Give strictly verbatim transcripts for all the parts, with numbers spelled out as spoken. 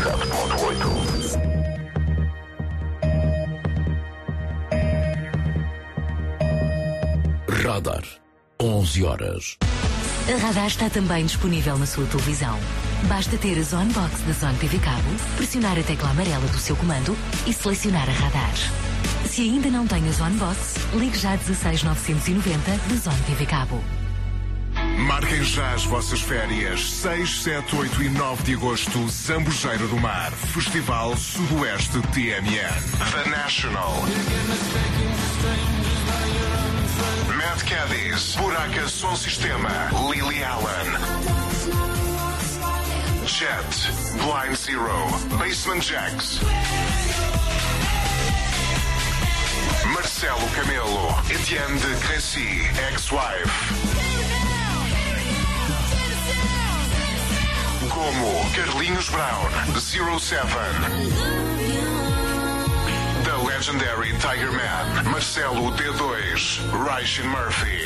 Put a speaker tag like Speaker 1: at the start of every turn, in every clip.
Speaker 1: sete ponto oito. Radar, onze horas.
Speaker 2: A Radar está também disponível na sua televisão. Basta ter a Zone Box da Zone T V Cabo, pressionar a tecla amarela do seu comando e selecionar a Radar. Se ainda não tem a Zone Box, ligue já dezasseis novecentos e noventa da Zone T V Cabo.
Speaker 3: Marquem já as vossas férias. seis, sete, oito e nove de agosto, Zambujeira do Mar. Festival Sudoeste T M N. The National. Mad Caddies. Buraca Som Sistema. Lily Allen. Jet. Blind Zero. Basement Jacks. Marcelo Camelo. Etienne de Crécy. Ex-Wife. Como Carlinhos Brown, Zero Seven, The Legendary Tiger Man, Marcelo D dois, Ryshin Murphy,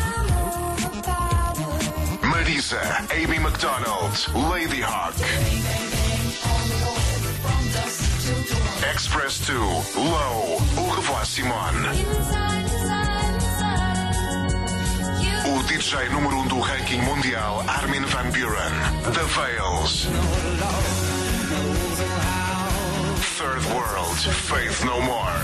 Speaker 3: Marisa, Amy McDonald, Lady Hawk, Express two, Low, Au revoir Simone. O D J número um do ranking mundial, Armin van Buuren. The Veils. Third World, Faith No More.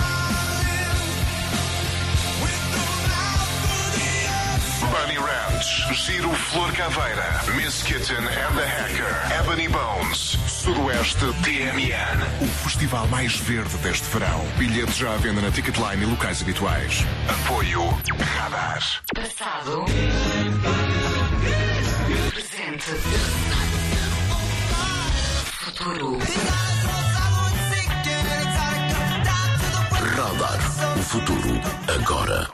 Speaker 3: Bunny Ranch, Giro Flor Caveira, Miss Kitten and the Hacker, Ebony Bones, Sudoeste T M N. O festival mais verde deste verão. Bilhetes já à venda na Ticketline e locais habituais. Apoio Radar.
Speaker 2: Passado. Presente. Futuro.
Speaker 1: Radar. O futuro agora.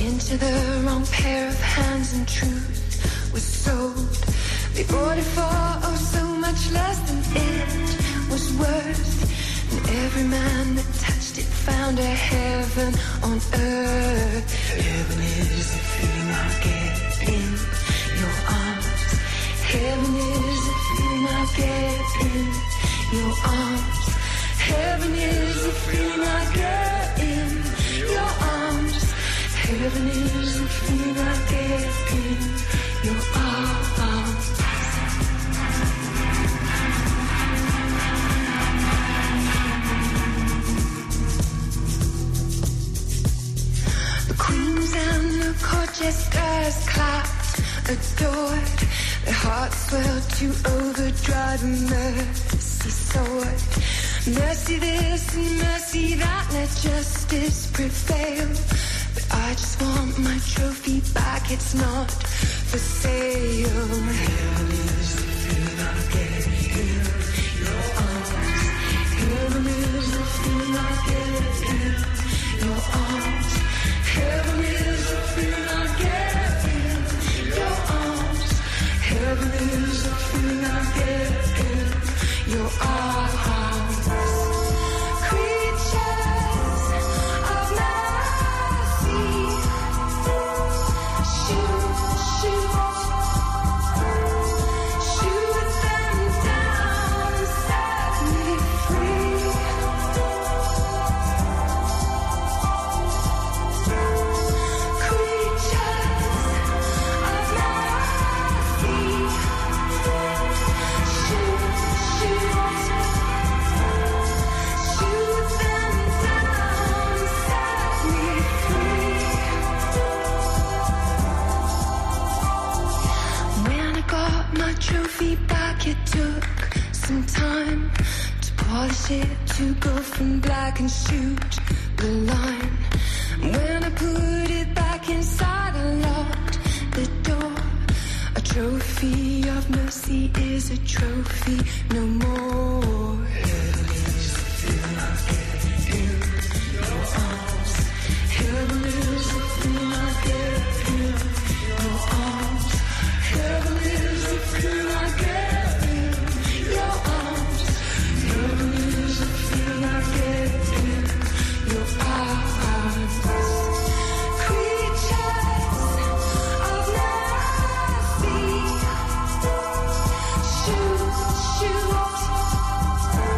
Speaker 4: into the wrong pair of hands, and truth was sold. They bought it for oh so much less than it was worth. And every man that touched it found a heaven on earth. Heaven is the feeling I get in your arms. Heaven is the feeling I get in your arms. Heaven is the feeling I get in your arms. Heaven is the feeling I get in your arms. The queens and the court jesters clapped, adored. Their hearts swelled to overdrive, mercy soared. Mercy this and mercy that, let justice prevail. But I just want my trophy back, it's not for sale. Heaven is the feeling I get in your arms. Heaven is the feeling I get in your arms. Heaven is the feeling I get in your arms. Heaven is the feeling I get in your arms. Trophy back, it took some time to polish it, to go from black and shoot the line. When I put it back inside, I locked the door. A trophy of mercy is a trophy no more. Heaven is the feeling I get in your arms. Heaven is the feeling I get in your arms. Heaven is the feeling I get in your arms. Heaven is the feeling I get in your arms. Creatures of mercy, shoot, shoot.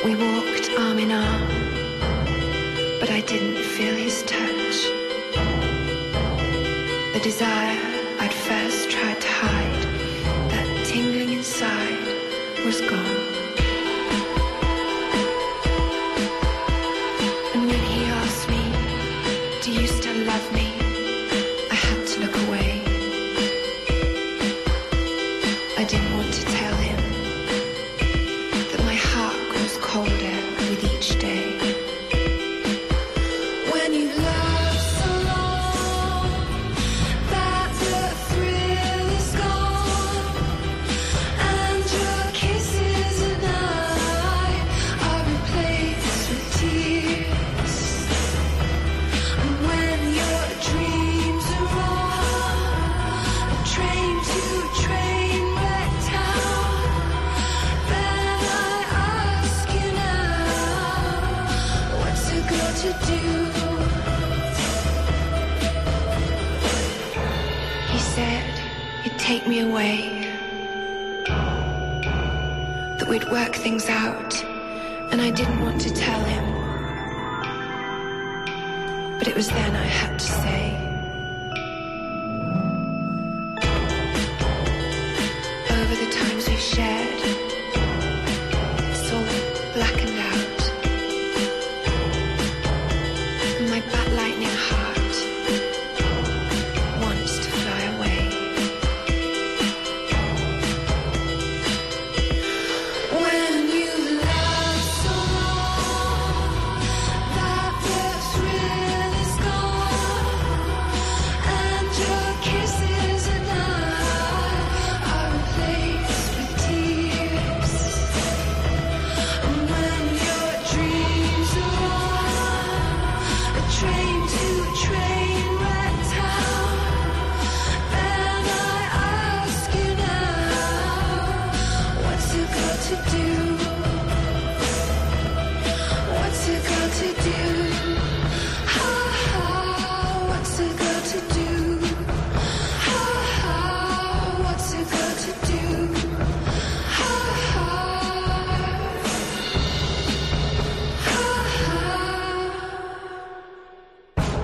Speaker 4: We walked arm in arm, but I didn't feel his touch. The desire I'd first tried to hide, that tingling inside, was gone. And when he asked me, do you still love me? I had to look away. I didn't want to tell him that my heart grows colder with each day. When you love so long that the thrill is gone, and your kisses and I are replaced with tears, and when your dreams are on a train to a train wreck town, then I ask you now, what's it got to do? He said he'd take me away, that we'd work things out, and I didn't want to tell him. But it was then I had to say. Over the times we've shared, it's all blackened out, and my bat lightning heart wants to fly away. When you love so long that the thrill is gone, and your kisses and I are replaced with tears, and when your dreams are on a train to a train wreck town, then I ask you now, what's it got to do? What's it got to do? Ha ha, what's it got to do? Ha ha, what's it got to do? Ha ha, ha ha.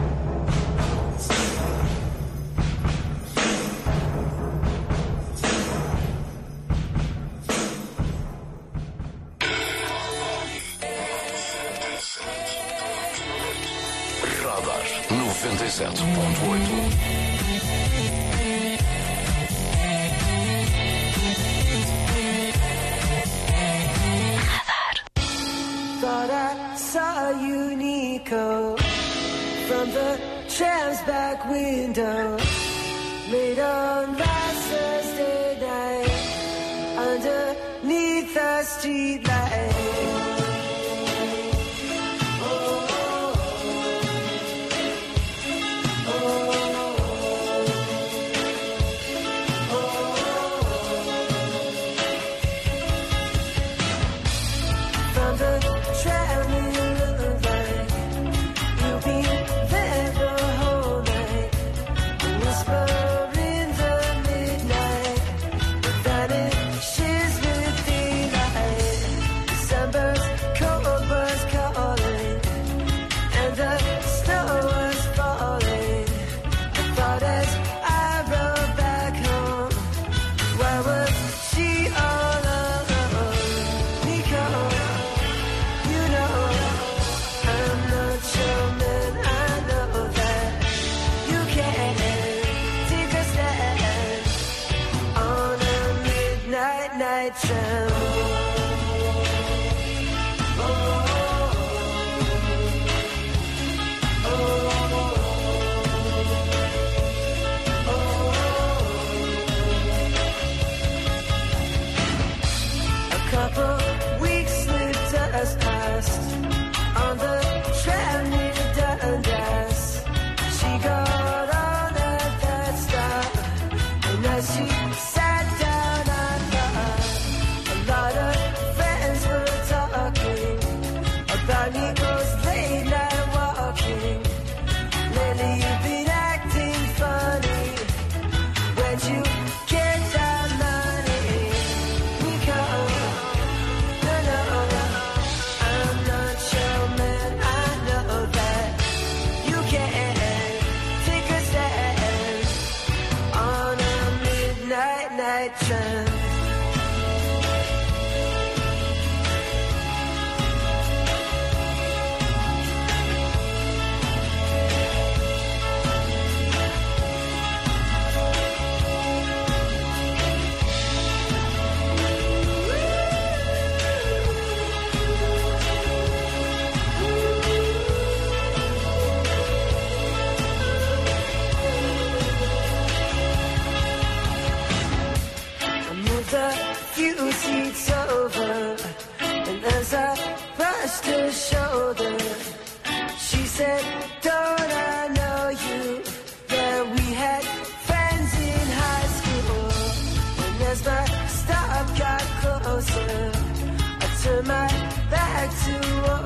Speaker 1: Radar noventa e sete ponto oito.
Speaker 5: Thought I saw you, Nico, from the tram's back window, late on last Thursday night, underneath the streetlight. From the tram you look like you've been there the whole night, whisper in the midnight, vanishes with daylight. December's cold was calling, and the snow was falling. I thought as I rode back home, why was she all alone? Nico, you know I'm not your man. I know that you can't take a stand on a midnight night tram. A couple weeks slipped us past on the tram near Dundas. She got on at that stop, and as she sat down, I thought a lot of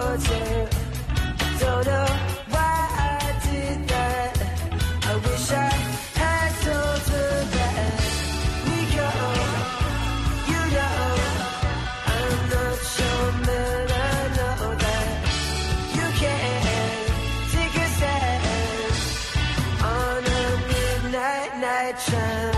Speaker 5: towards her. Don't know why I did that. I wish I had told her that. We go, you know, I'm not your man. I know that you can't take a stand on a midnight night train.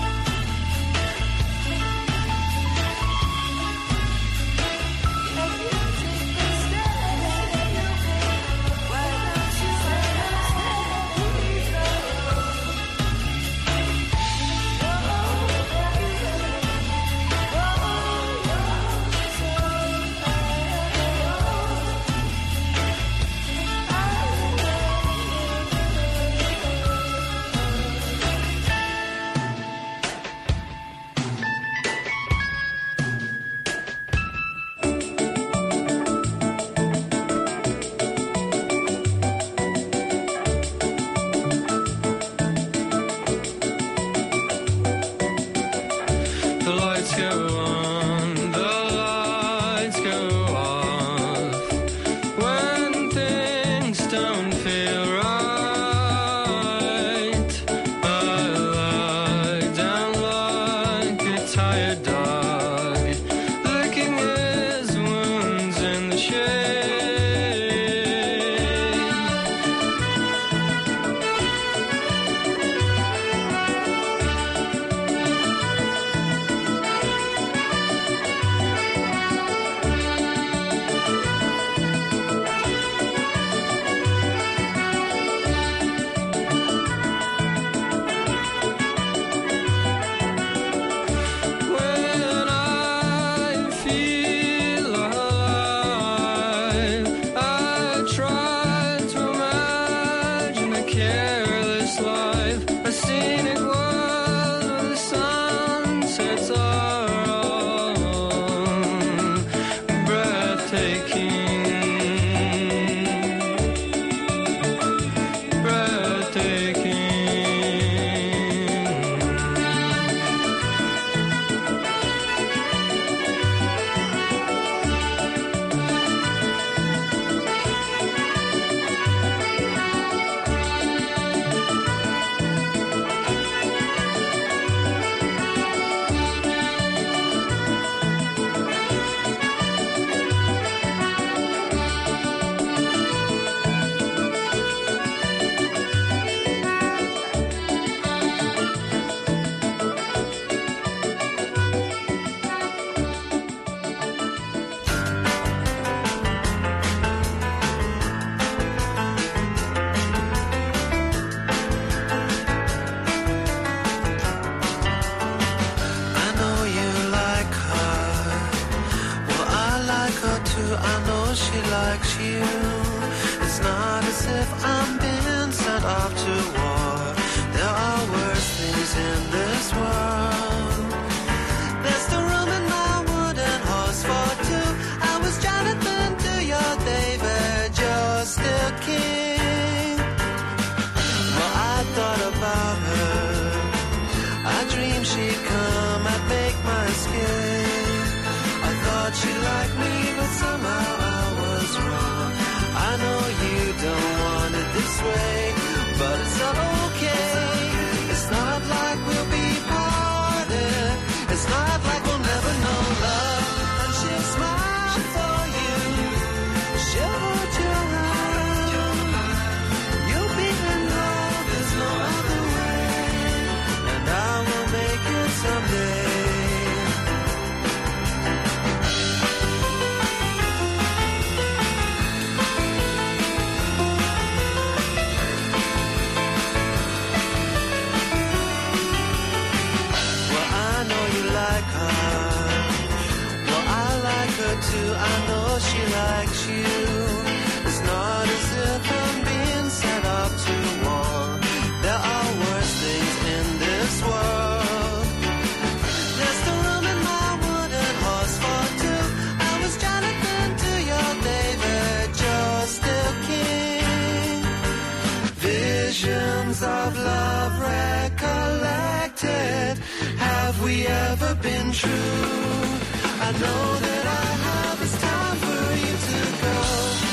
Speaker 6: Of love recollected, have we ever been true? I know that I have, it's time for you to go.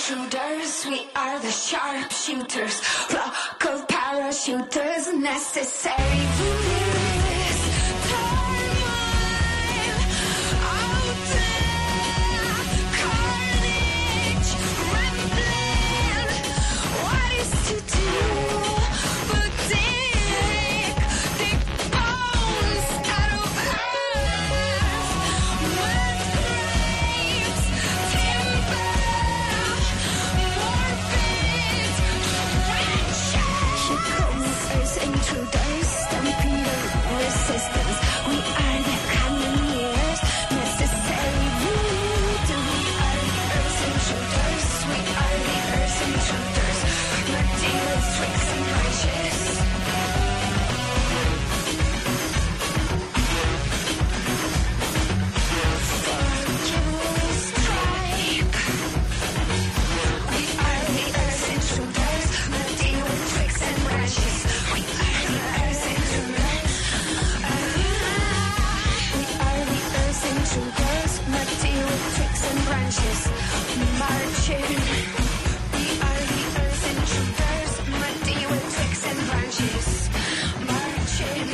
Speaker 4: intruders, we are the sharpshooters, flock of parachuters, necessary for this timeline. Out there, carnage, rambling, what is to do but dig, dig bones out of earth, with graves, timber, morbid branches. She comes as intruders, stampede of resistance. We are the cannoneers, necessary voodoo. We are the earth's intruders, we are the earth's intruders. We're demons, tricks, and righteous. Fortune's strike. We are the earth's intruders, we deal with tricks and branches. We are the earth's intruders. We are the earth's intruders, we deal with tricks and branches. Marching. We are the earth's intruders, we deal with tricks and branches. Marching.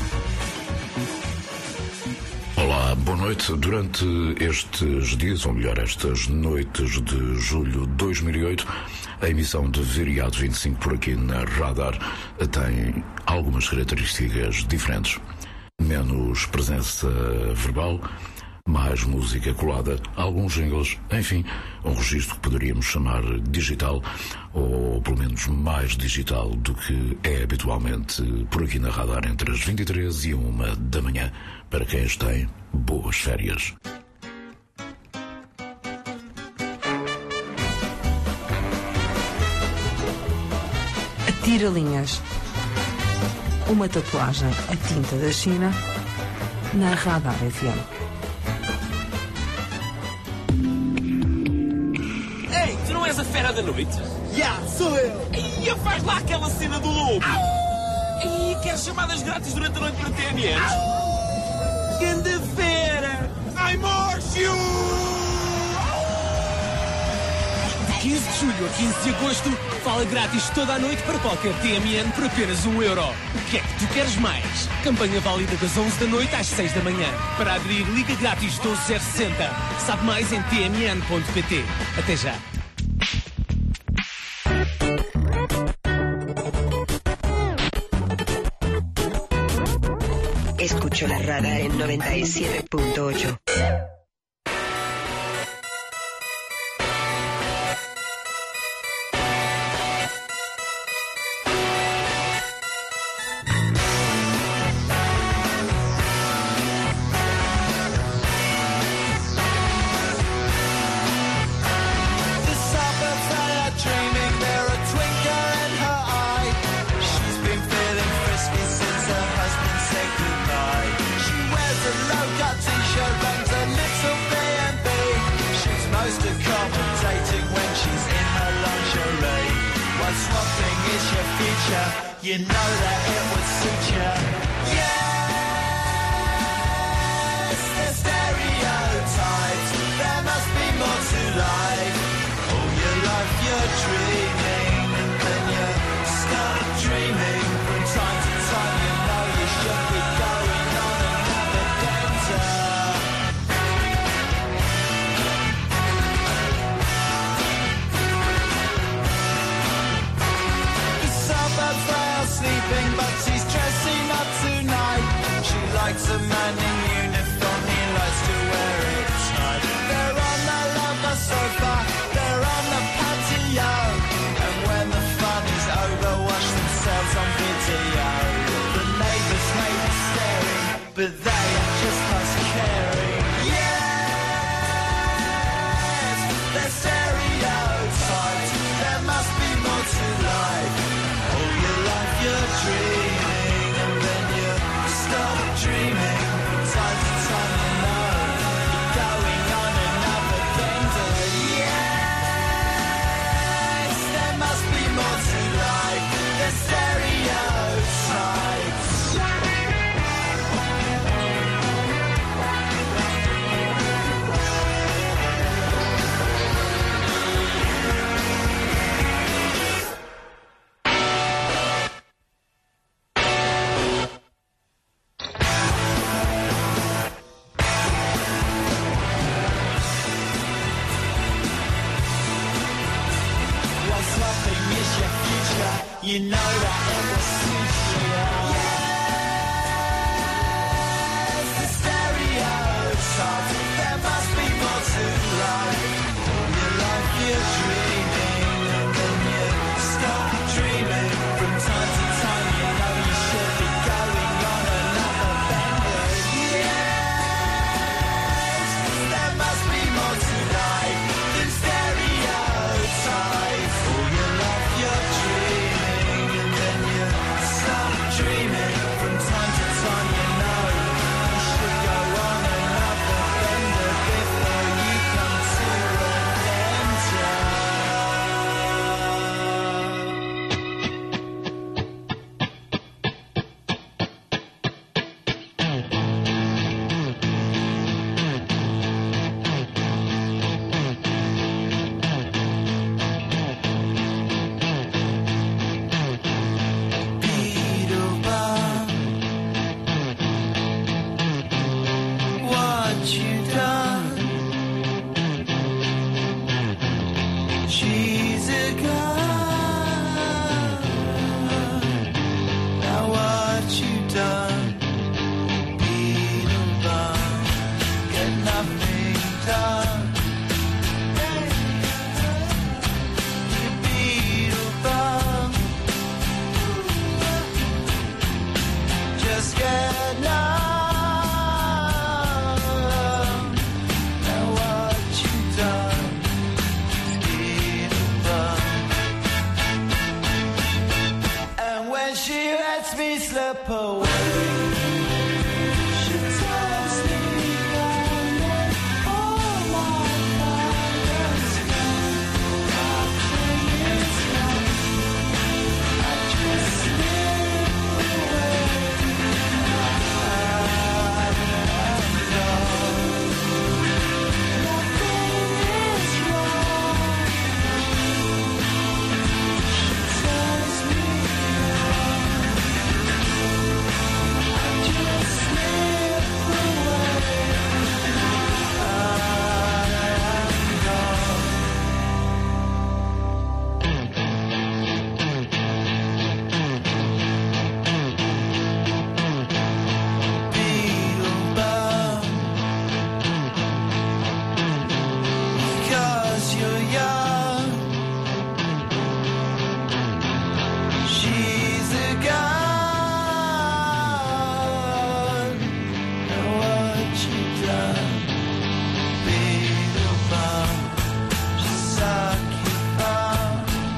Speaker 1: Olá, boa noite. Durante estes dias, ou melhor, estas noites de julho de dois mil e oito, a emissão de Viriato vinte e cinco por aqui na Radar tem algumas características diferentes. Menos presença verbal, mais música colada, alguns jingles, enfim, um registro que poderíamos chamar digital, ou pelo menos mais digital do que é habitualmente por aqui na Radar entre as vinte e três e uma da manhã, para quem as tem boas férias.
Speaker 7: Atira linhas. Uma tatuagem a tinta da China na Radar F M.
Speaker 8: Ei, tu não és a fera da noite?
Speaker 6: Já, sou eu.
Speaker 8: E faz lá aquela cena do lobo. E queres chamadas grátis durante a noite para T M N? Ganda fera! I morte you! De quinze de julho a quinze de agosto, fala grátis toda a noite para qualquer T M N por apenas um euro. O que é que tu queres mais? Campanha válida das onze da noite às seis da manhã. Para aderir, liga grátis doze zero sessenta. Sabe mais em t m n ponto p t. Até já.
Speaker 9: Escucho la Radar en noventa y siete punto ocho.
Speaker 6: You know that it would suit you. Yes, the stereotypes. There must be more to life. All your life you're dreaming, and then you start dreaming. From time to time you know you should be going on another adventure. The suburbs they are sleeping, but she's dressing up tonight. She likes a man in uniform, he likes to wear it tight. They're on the local sofa, they're on the patio, and when the fun is over, watch themselves on video. The neighbours may be staring, but they are just as caring. Yes, they're stereotypes. There must be more to life. All your life you're dreaming, and then you stop dreaming. From time to time you know you're going on another bender. Yes, there must be more to life. The stereotypes. You know that it was sincere. Yes, the stereotype. There must be more to life. All your life you're dreaming, and then you stop dreaming. From time to time you know you should be going on another bender. Yes, there must be more to life than stereotypes. All your life you're dreaming, and then you stop dreaming. From time to time you know you should go on another bender before you come to an enter. Beetlebum, what you done? She's a gun. Now what you done? Beetlebum, get nothing done. You Beetlebum, just get numb. Now what you done, Beetlebum? And when she lets me slip away, she tells me that all my father's gone. Nothing is wrong. I just slip away. Beetlebum, because you're young. She's a gun. Now what you done, Beetlebum? She'll suck you up.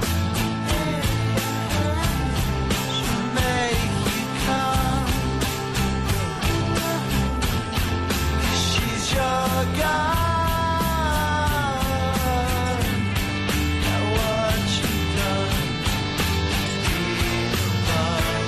Speaker 6: She'll make you come. She's your gun. Now what you done, Beetlebum?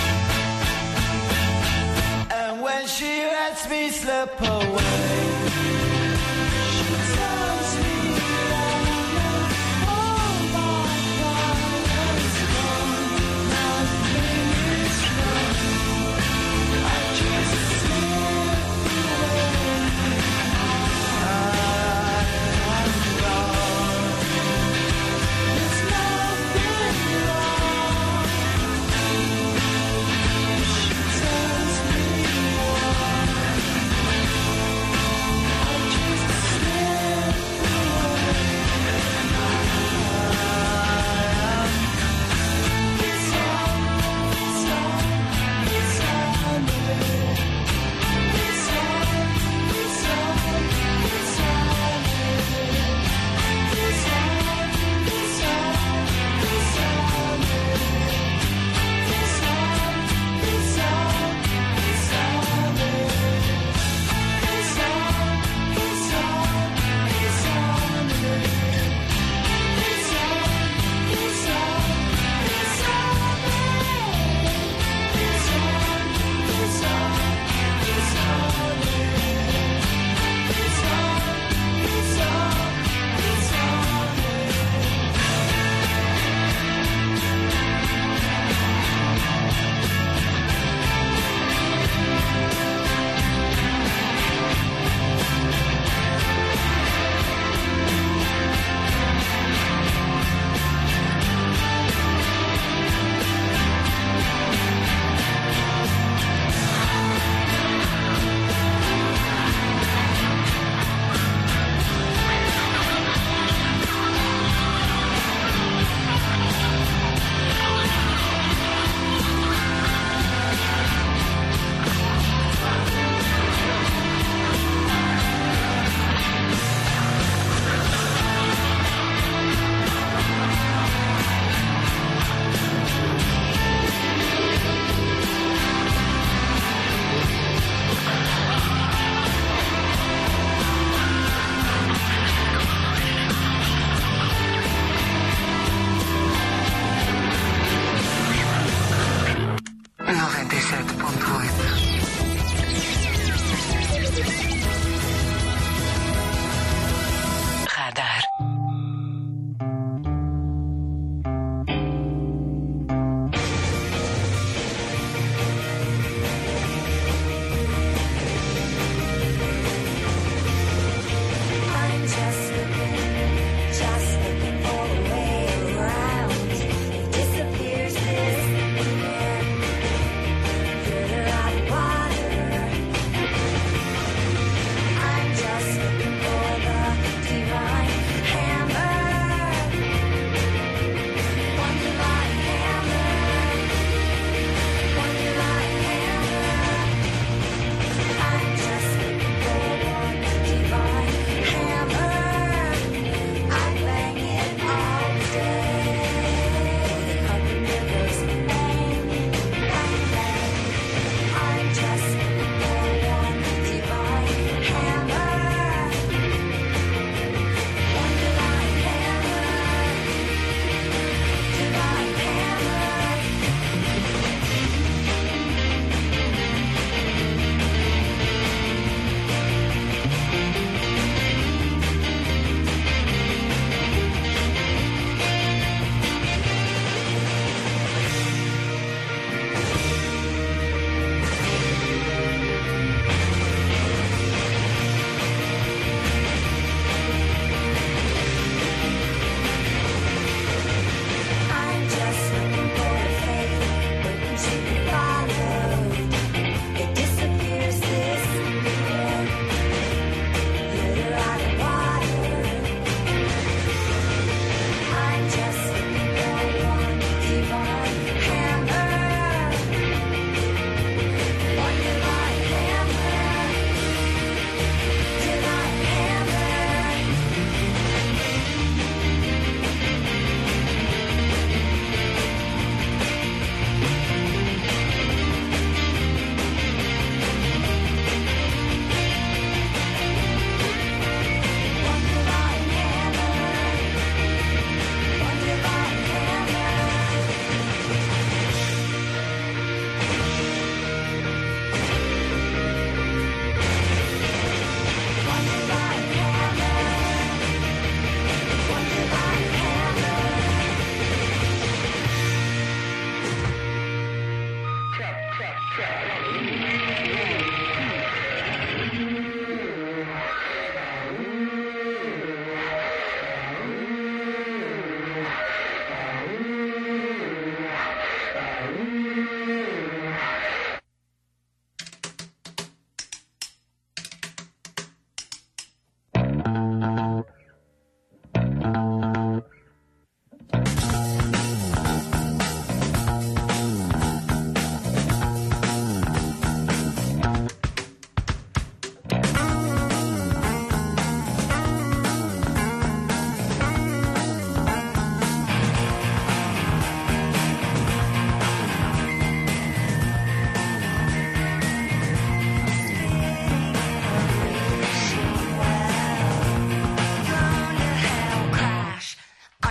Speaker 6: And when she lets me slip away, she tells me that all my father's gone. Nothing is wrong. I just slip away. I'm gone. There's nothing wrong. She tells me why.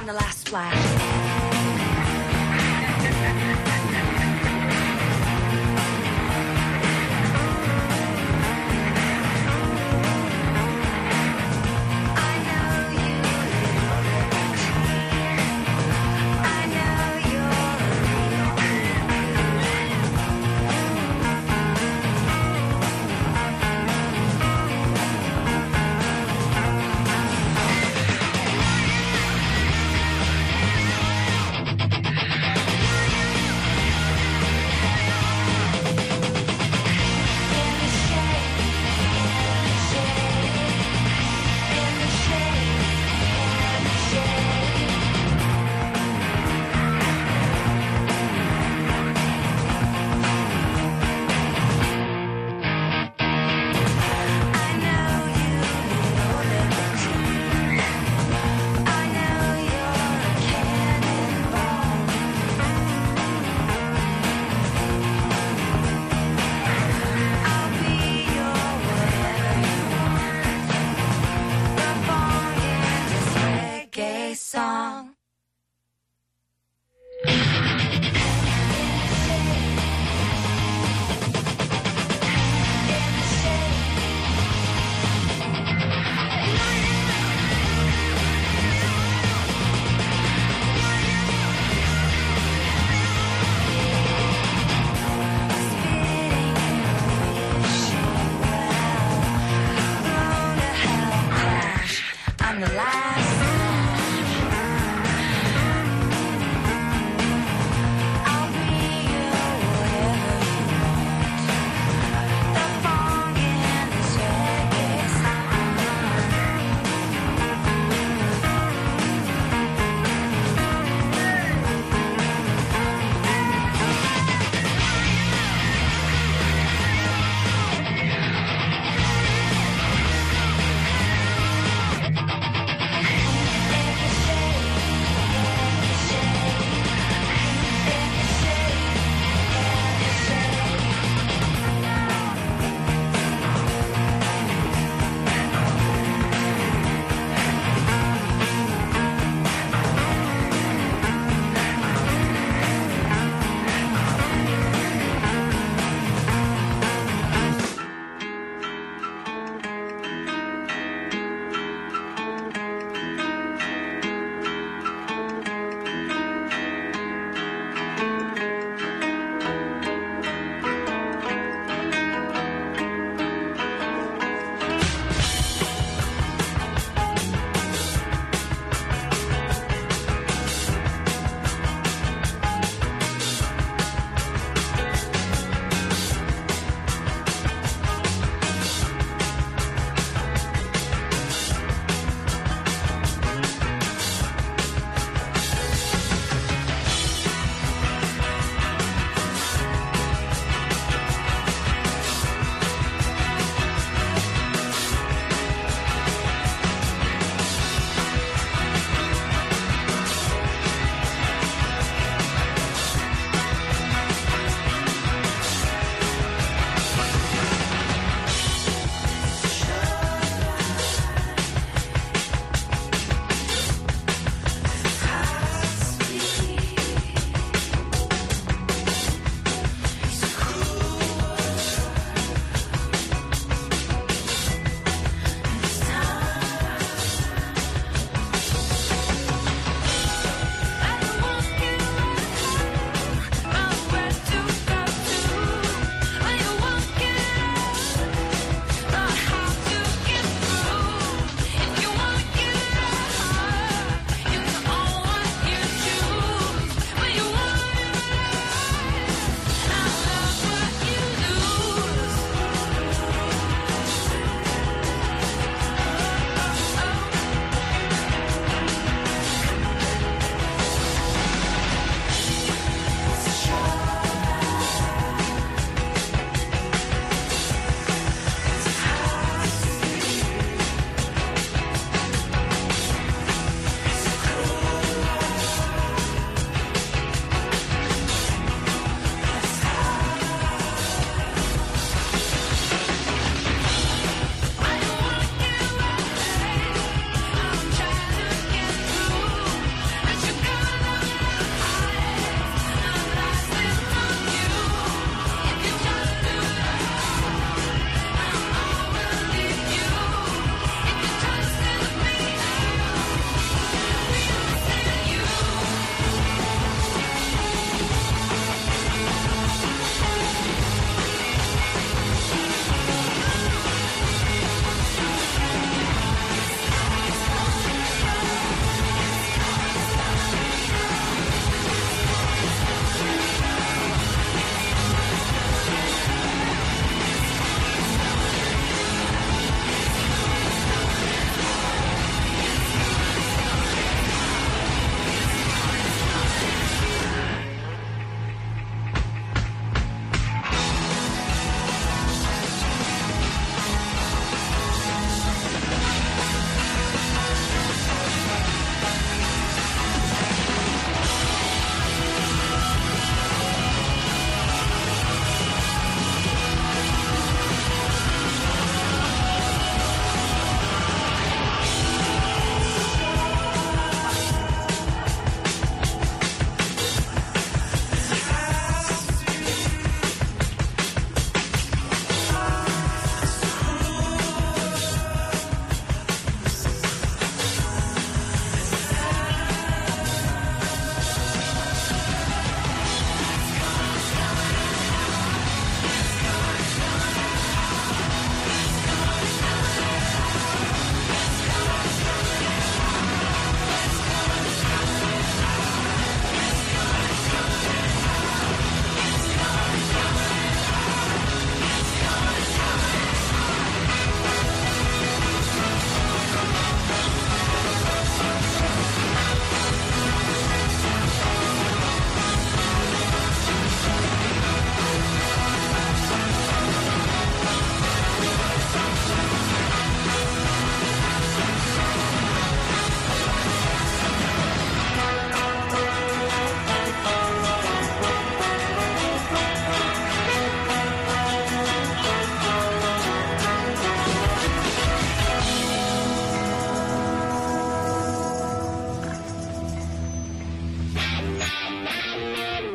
Speaker 4: the last splash. Song. I'm the last.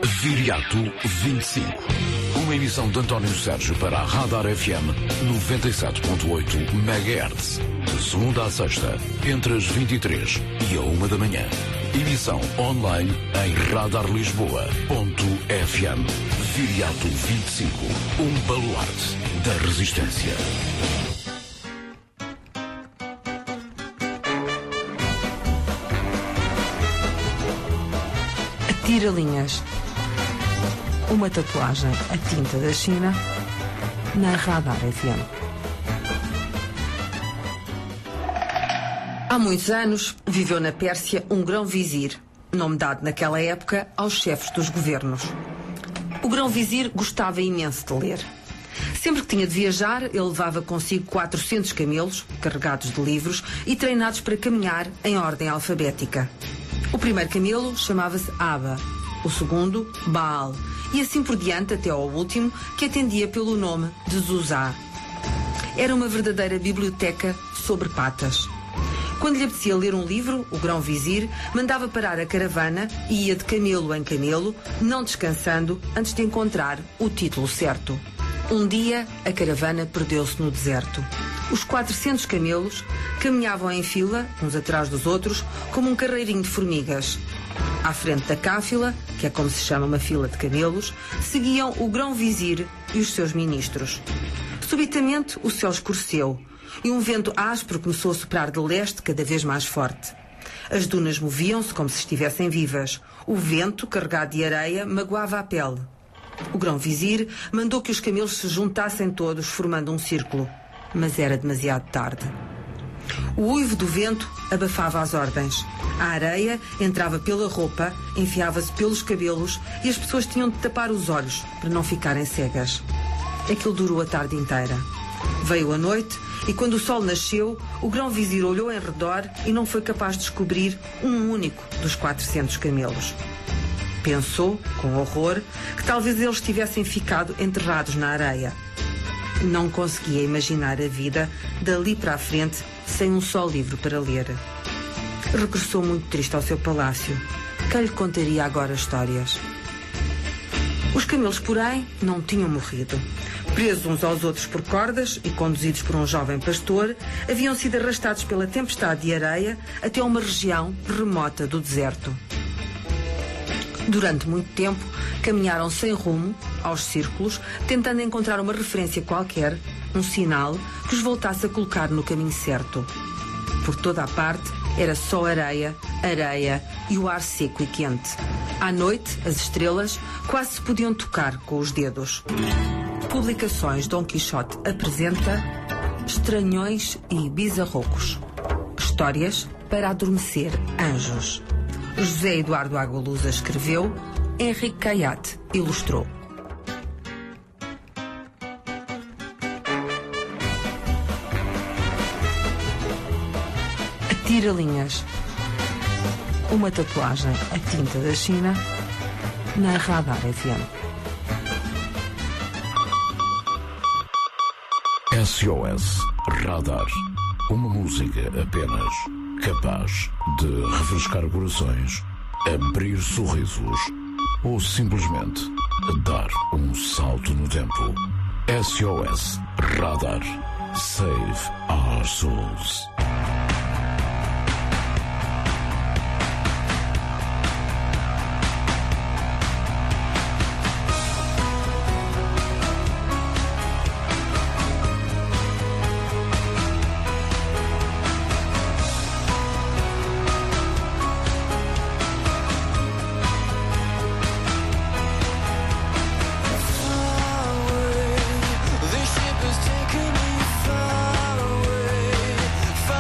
Speaker 1: Viriato vinte e cinco. Uma emissão de António Sérgio para a Radar F M noventa e sete ponto oito megahertz. De segunda a sexta, entre as vinte e três e a uma da manhã. Emissão online em radar lisboa ponto f m. Viriato vinte e cinco. Um baluarte da resistência.
Speaker 7: Tira-linhas. Uma tatuagem a tinta da China na Radar F M. Há muitos anos viveu na Pérsia um grão-vizir, nome dado naquela época aos chefes dos governos. O grão-vizir gostava imenso de ler. Sempre que tinha de viajar, ele levava consigo quatrocentos camelos, carregados de livros e treinados para caminhar em ordem alfabética. O primeiro camelo chamava-se Aba, o segundo, Baal, e assim por diante até ao último, que atendia pelo nome de Zuzá. Era uma verdadeira biblioteca sobre patas. Quando lhe apetecia ler um livro, o grão-vizir mandava parar a caravana e ia de camelo em camelo, não descansando antes de encontrar o título certo. Um dia, a caravana perdeu-se no deserto. Os quatrocentos camelos caminhavam em fila, uns atrás dos outros, como um carreirinho de formigas. À frente da cáfila, que é como se chama uma fila de camelos, seguiam o grão-vizir e os seus ministros. Subitamente, o céu escureceu e um vento áspero começou a soprar de leste cada vez mais forte. As dunas moviam-se como se estivessem vivas. O vento, carregado de areia, magoava a pele. O grão-vizir mandou que os camelos se juntassem todos, formando um círculo. Mas era demasiado tarde. O uivo do vento abafava as ordens. A areia entrava pela roupa, enfiava-se pelos cabelos e as pessoas tinham de tapar os olhos para não ficarem cegas. Aquilo durou a tarde inteira. Veio a noite e quando o sol nasceu, o grão-vizir olhou em redor e não foi capaz de descobrir um único dos quatrocentos camelos. Pensou, com horror, que talvez eles tivessem ficado enterrados na areia. Não conseguia imaginar a vida dali para a frente sem um só livro para ler. Regressou muito triste ao seu palácio. Quem lhe contaria agora histórias? Os camelos, porém, não tinham morrido. Presos uns aos outros por cordas e conduzidos por um jovem pastor, haviam sido arrastados pela tempestade de areia até uma região remota do deserto. Durante muito tempo, caminharam sem rumo, aos círculos, tentando encontrar uma referência qualquer, um sinal, que os voltasse a colocar no caminho certo. Por toda a parte, era só areia, areia e o ar seco e quente. À noite, as estrelas quase se podiam tocar com os dedos. Publicações Dom Quixote apresenta Estranhões e Bizarrocos. Histórias para adormecer anjos. José Eduardo Agualusa escreveu, Henrique Caiate ilustrou. Tira-linhas. Uma tatuagem a tinta da China na Radar F M.
Speaker 1: S O S Radar. Uma música apenas capaz de refrescar corações, abrir sorrisos ou simplesmente dar um salto no tempo. S O S Radar. Save our souls.
Speaker 6: This ship has taken me far away.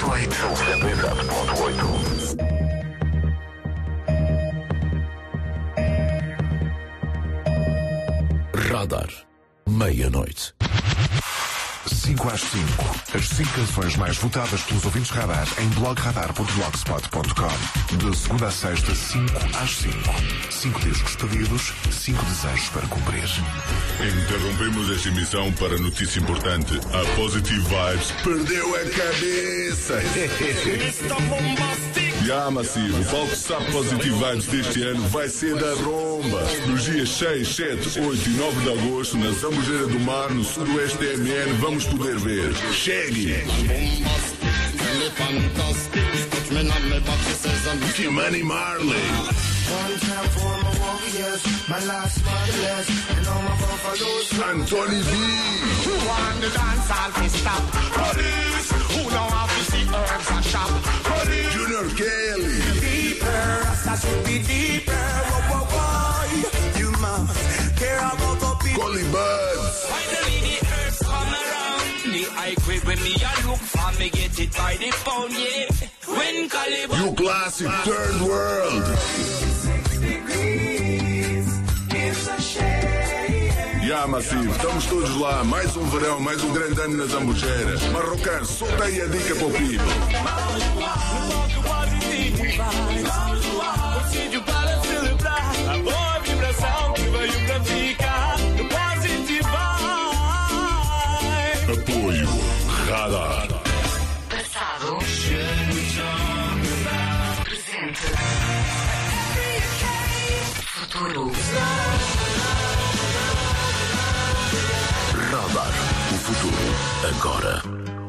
Speaker 2: ponto oito.
Speaker 1: cento e sete ponto oito. Radar. Meia-noite.
Speaker 3: cinco às cinco. As cinco canções mais votadas pelos ouvintes Radar em blog radar ponto blogspot ponto com. De segunda a sexta, cinco às cinco. Cinco discos pedidos, cinco desejos para cumprir.
Speaker 10: Interrompemos esta emissão para notícia importante. A Positive Vibes perdeu a cabeça. Já, Massivo, o palco S A P Positive Vibes deste ano vai ser da romba. Nos dias seis, sete, oito e nove de agosto, na Zambujeira do Mar, no Sudoeste T M N, vamos poder ver. Chegue! Kimani Marley. Anthony V. Junior Kelly. Collie Buds. You Classic Third World. Já, Massivo, estamos todos lá. Mais um verão, mais um grande ano nas Zambujeiras. Marrocano, solta aí a dica para o Pipo.
Speaker 6: A boa vibração que veio para ficar no Positive Vibe.
Speaker 10: Apoio Radar.
Speaker 2: Passado. Presente. Futuro.
Speaker 1: Radar. O futuro. Agora.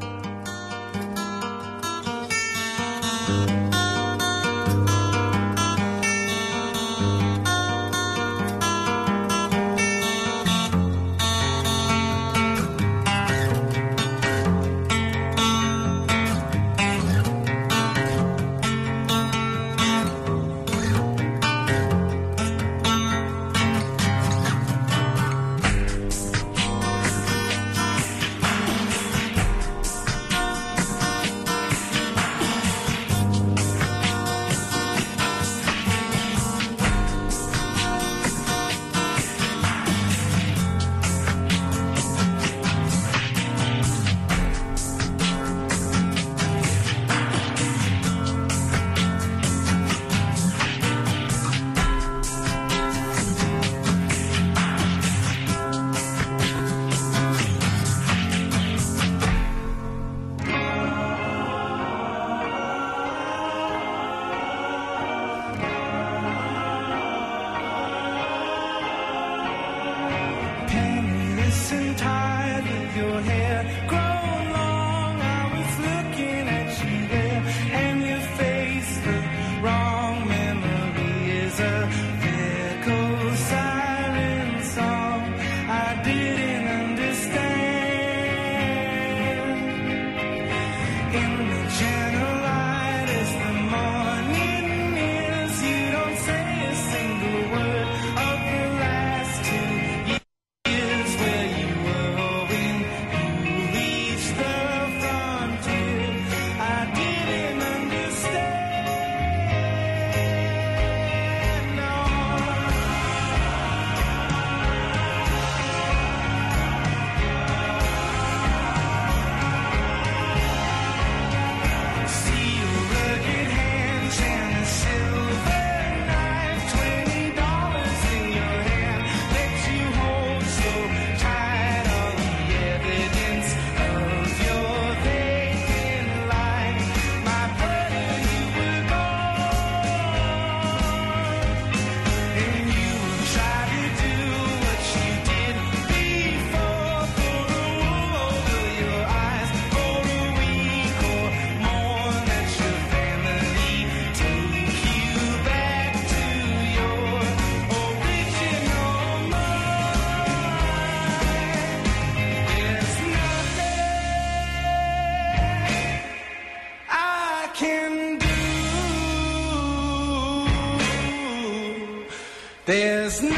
Speaker 6: There's nothing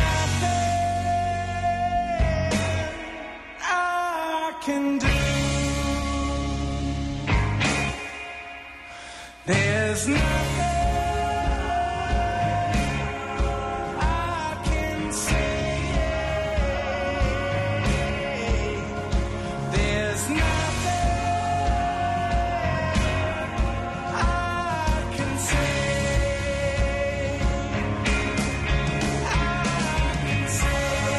Speaker 6: I can do. There's nothing I can say. There's nothing I can say. I can say.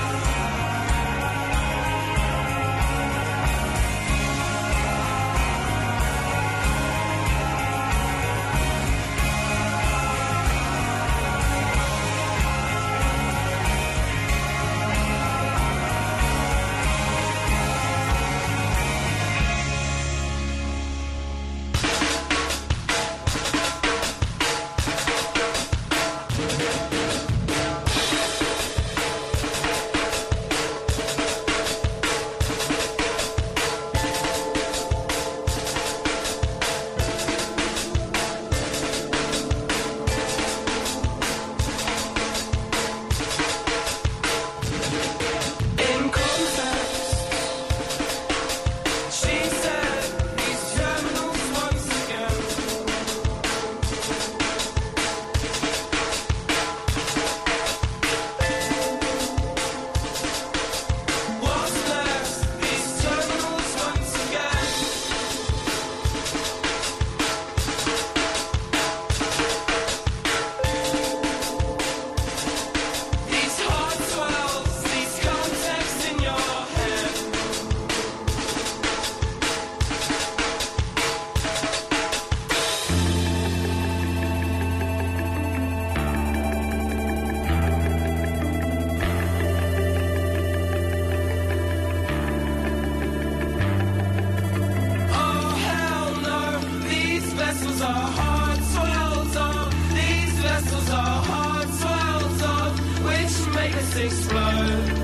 Speaker 6: In context, she said these terminals once again. What's left? These terminals once again. These hard swells, these contexts in your head. Oh hell no, these vessels are hard swells of, these vessels are hard swells of, which make us explode.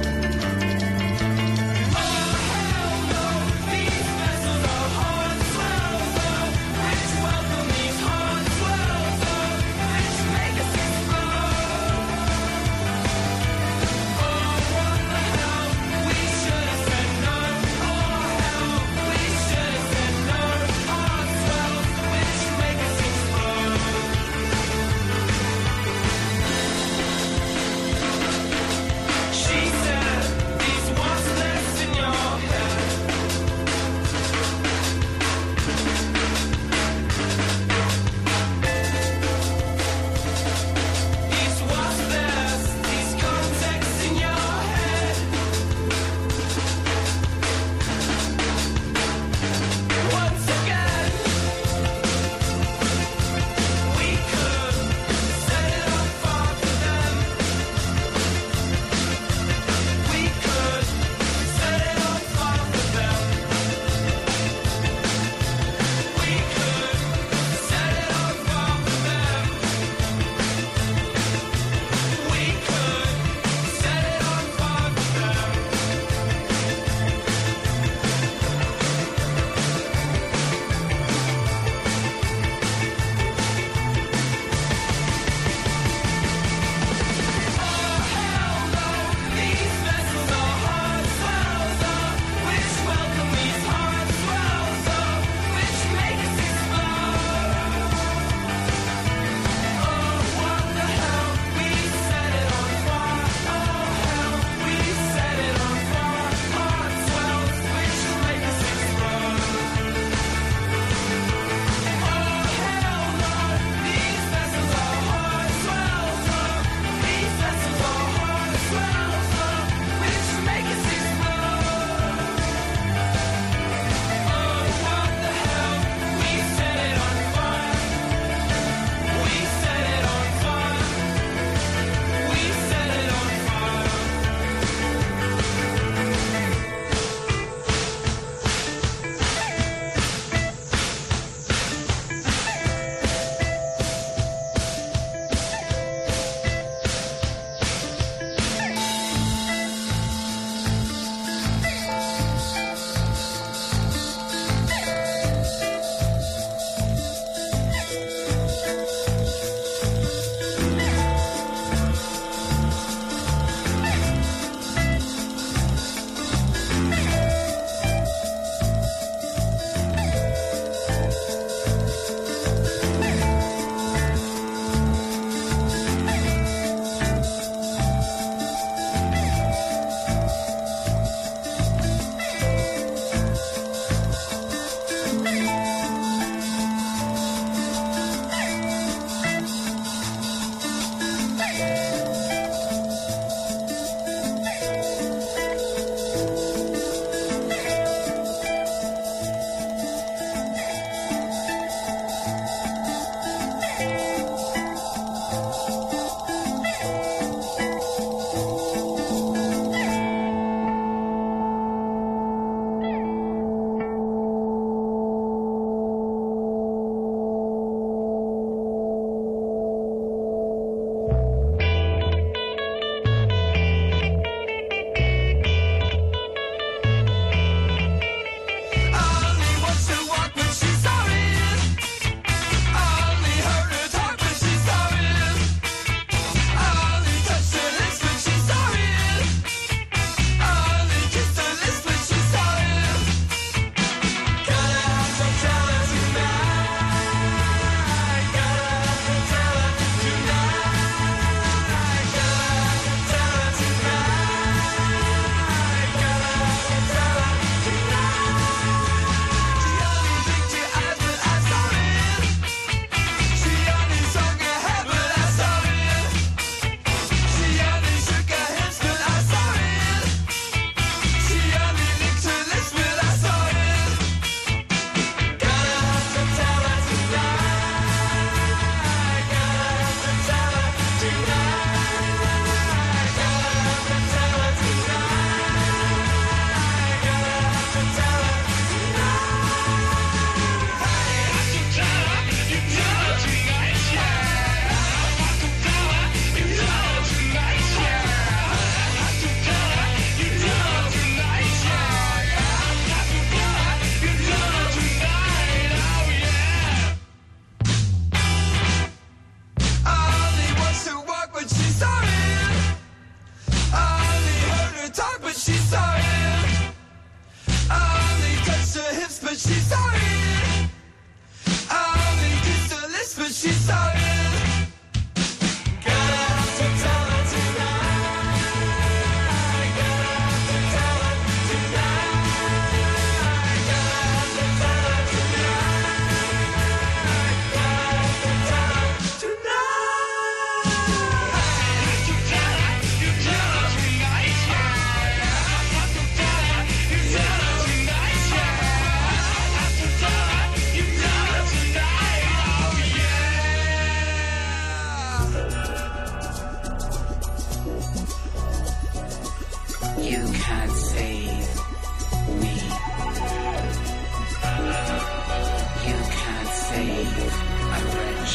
Speaker 6: Oh hell no, these vessels are hard swells of, which welcome these hard swells of, which make us explode. Oh what the hell, we should have said no. Oh hell, we should have said no. Hard swells, which make us explode.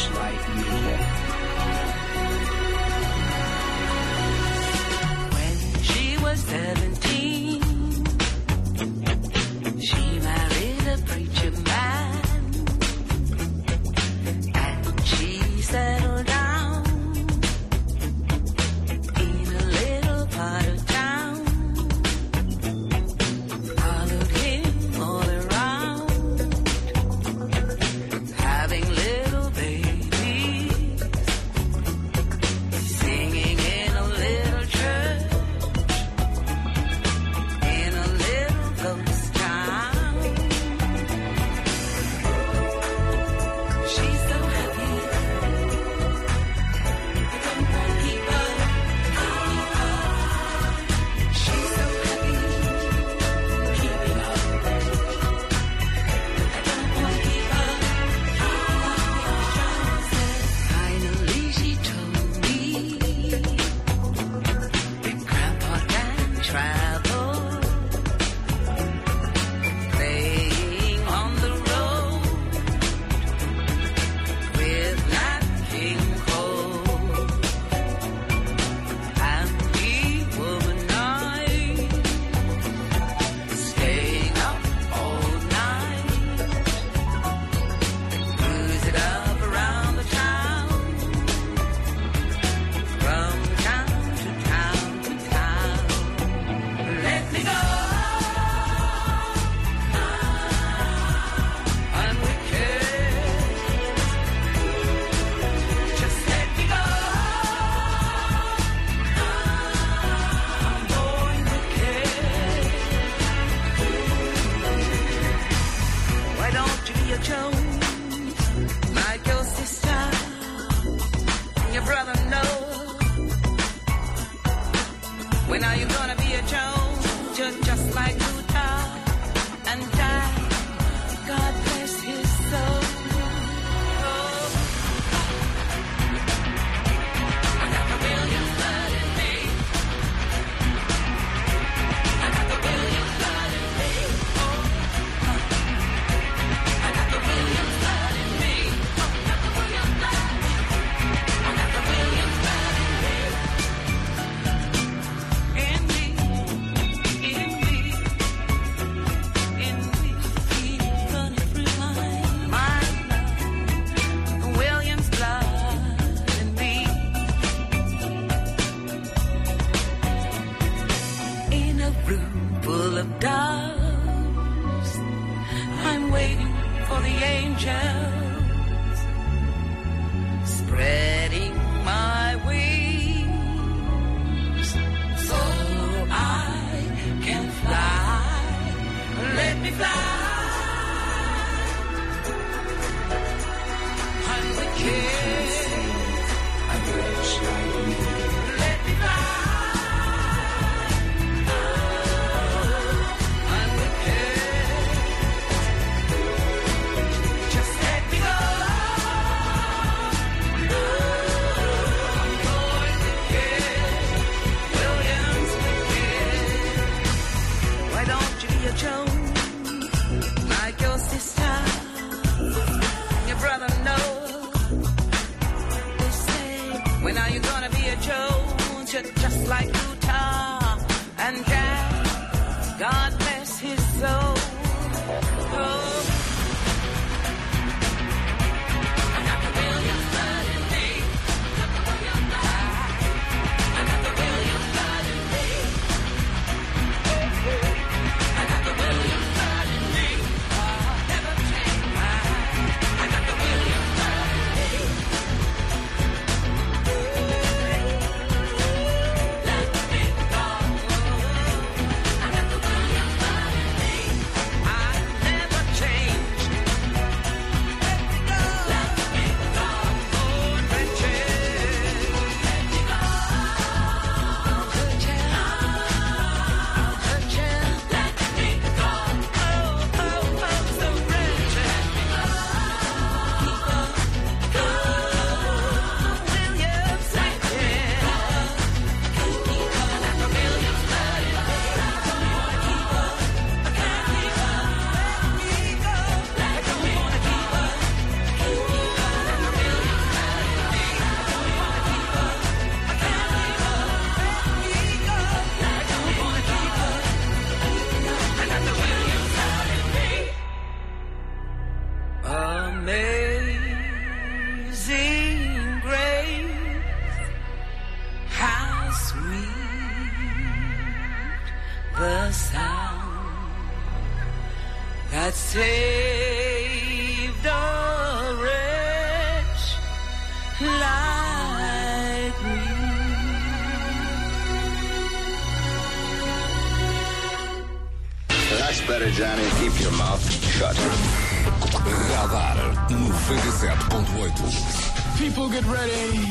Speaker 5: just like me. When she was seventeen, she married a preacher man, and she settled down in a little part of town. Followed him all around, having little babies, singing in a little church, in a little ghost town. She's so happy, I don't want to keep her, keep her. She's so happy, keeping her. I don't want to keep her, finally she told me that Grandpa can travel, playing on the road with Nat King Cole and me womanize, staying up all night, cruising up around the town, from town to town to town. Let me go, I'm wicked. Just let me go, I'm going wicked. Why don't you be a Jones like your sister and your brother Noah? When are you gonna be a Jones? You're just like Luther and Di. God bless his soul. I got the Williams blood in me. I got the Williams blood in me. I got the Williams blood in me. I got the Williams blood. I got the Williams blood in me. In me, in me, in me, running through my mind. The Williams blood in me. In a room full of doves, I'm waiting for the angels, spreading my wings so I can fly. Let me fly. I'm wicked. I'm just like me. Let me fly. I'm wicked. Just let me go. I'm going wicked. Williams wicked. Why don't you be a Jones like your sister, your brother Noah, the sound that saved a wretch like me.
Speaker 11: That's better, Johnny. Keep your mouth shut.
Speaker 12: Radar noventa e sete ponto oito.
Speaker 13: People get ready.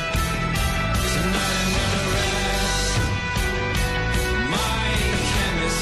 Speaker 5: Chemistry.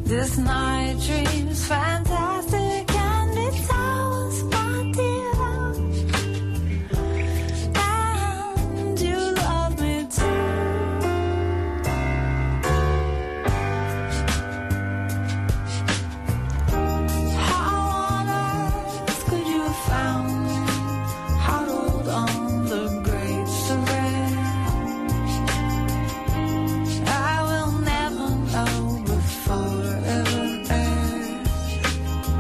Speaker 4: This night dreams fantastic and it's ours, my dear. And you love me too. How on earth could you have found how to hold on the great surrender? I will never know before ever ends.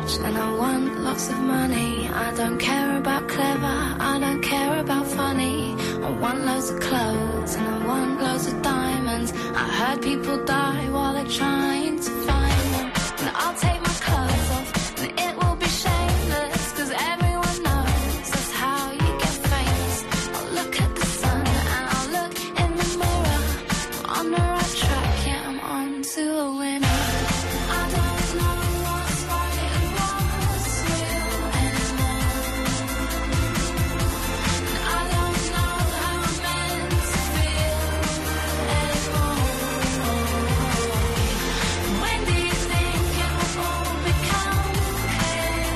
Speaker 4: much and I want lots of money. I don't care about clever, I don't care about funny. I want loads of clothes and I want loads of diamonds. I heard people die while they're trying to find them. And I'll take my clothes off and it will be shameless, cause everyone knows that's how you get famous. I'll look at the sun and I'll look in the mirror. I'm on the right track, yeah, I'm on to a winner. I don't know what's right and what's real anymore. And I don't know how I'm meant to feel anymore. When do you think it will all become clear?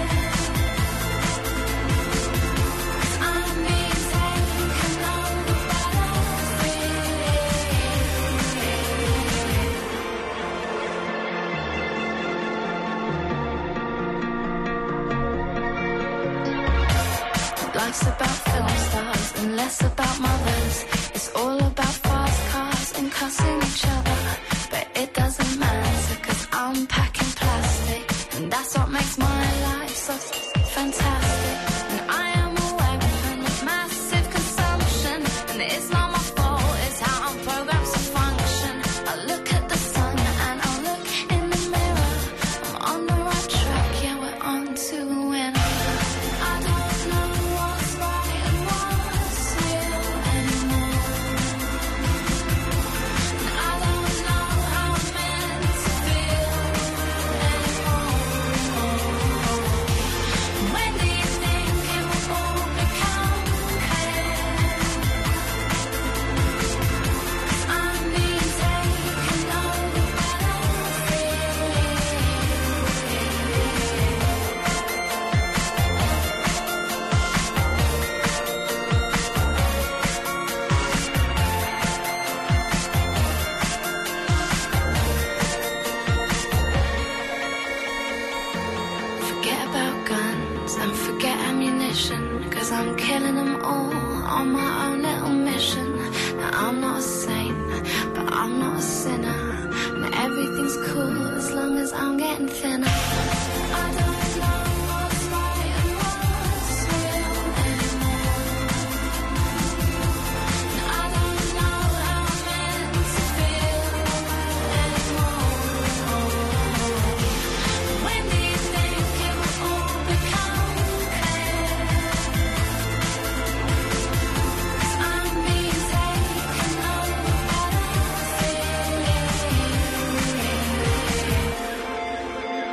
Speaker 4: 'Cause I'm being taken over by the fear. Life's about film stars and less about mothers. It's all about fast cars and cussing each other. But it doesn't matter, cause I'm packing plastic, and that's what makes my life so fantastic. And I am a weapon of massive consumption, and it's not my fault, it's how I'm programmed to function. I look at the sun and I look in the mirror. I'm on the right track, yeah, we're on to a winner. I don't know what's right and what's real anymore. And I don't know how I'm meant to feel anymore. When do you think it will all become clear? 'Cause I'm being taken over by the fear. Forget about guns and forget ammunition, cause I'm killing them all on my own little mission. Now I'm not a saint, but I'm not a sinner. And everything's cool as long as I'm getting thinner. I don't know what's right and what's real anymore. And I don't know how I'm meant to feel anymore. When do you think it will all become clear? 'Cause I'm being taken over by the fear.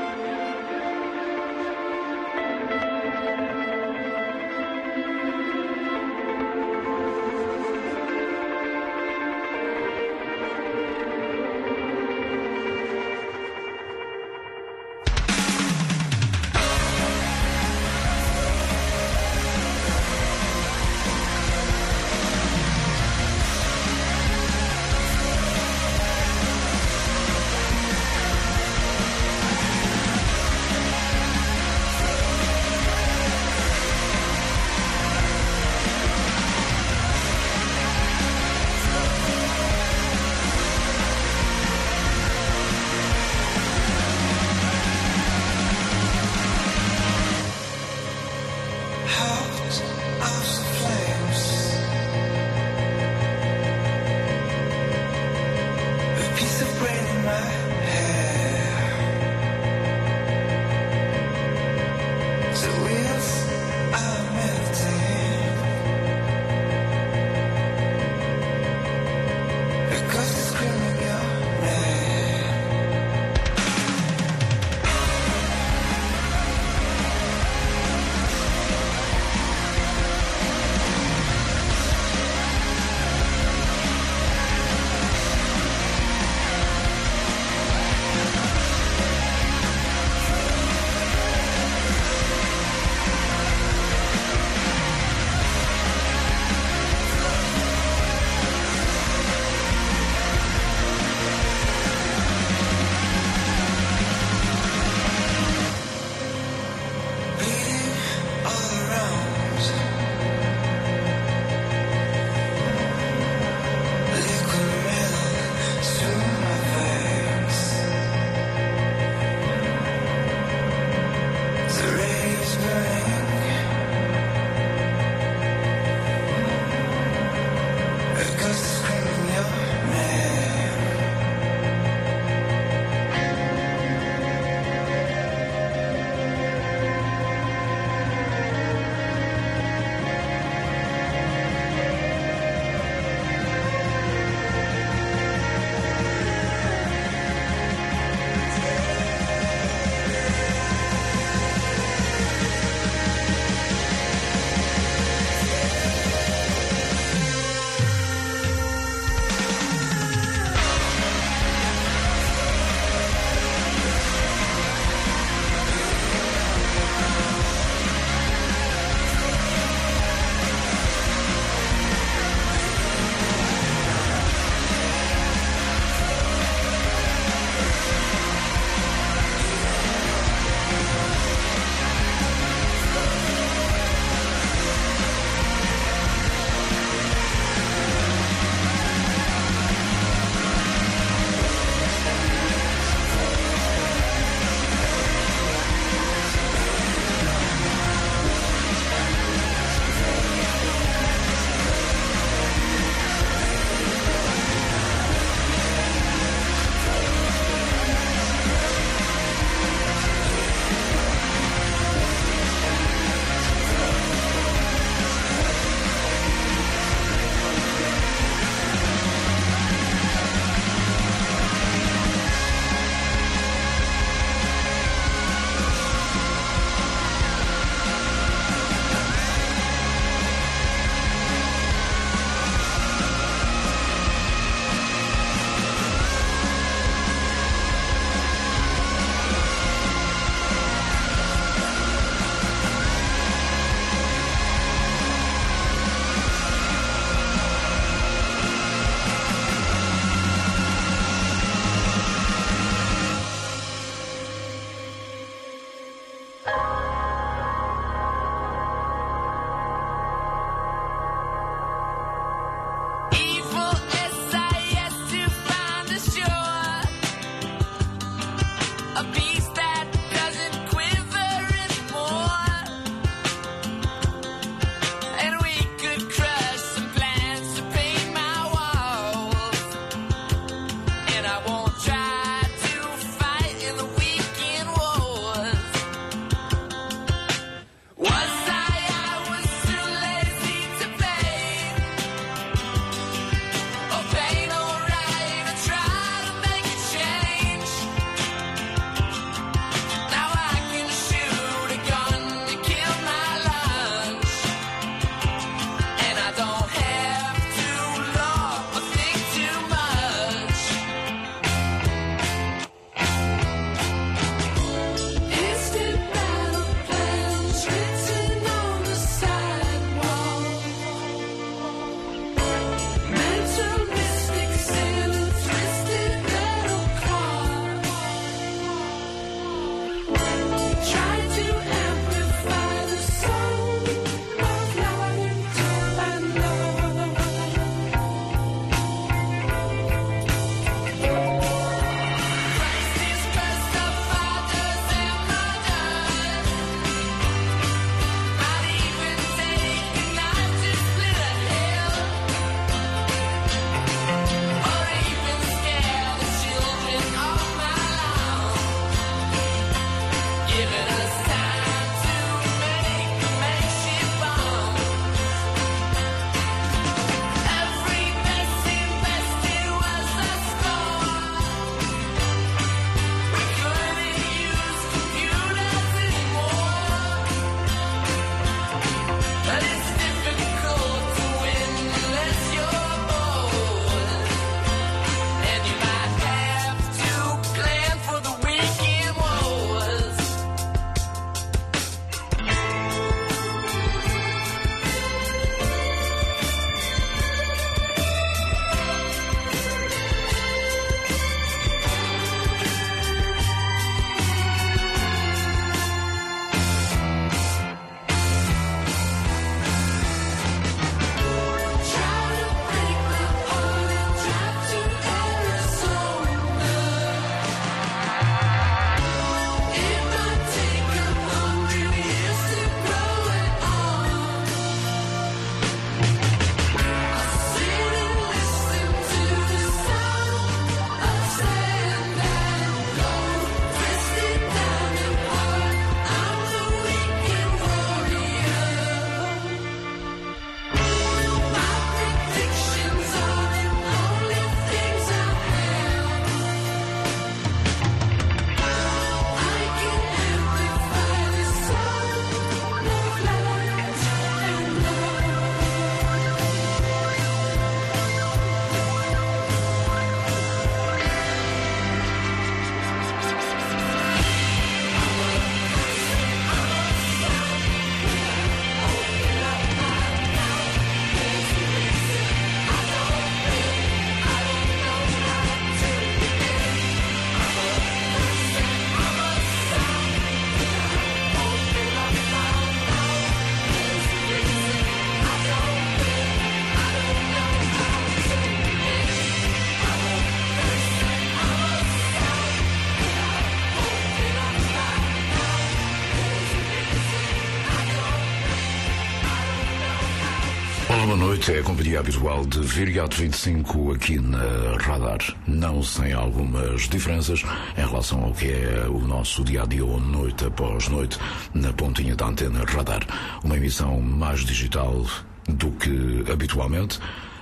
Speaker 1: Boa noite, é a companhia habitual de Viriato vinte e cinco aqui na Radar, não sem algumas diferenças em relação ao que é o nosso dia-a-dia ou noite após noite na pontinha da antena Radar. Uma emissão mais digital do que habitualmente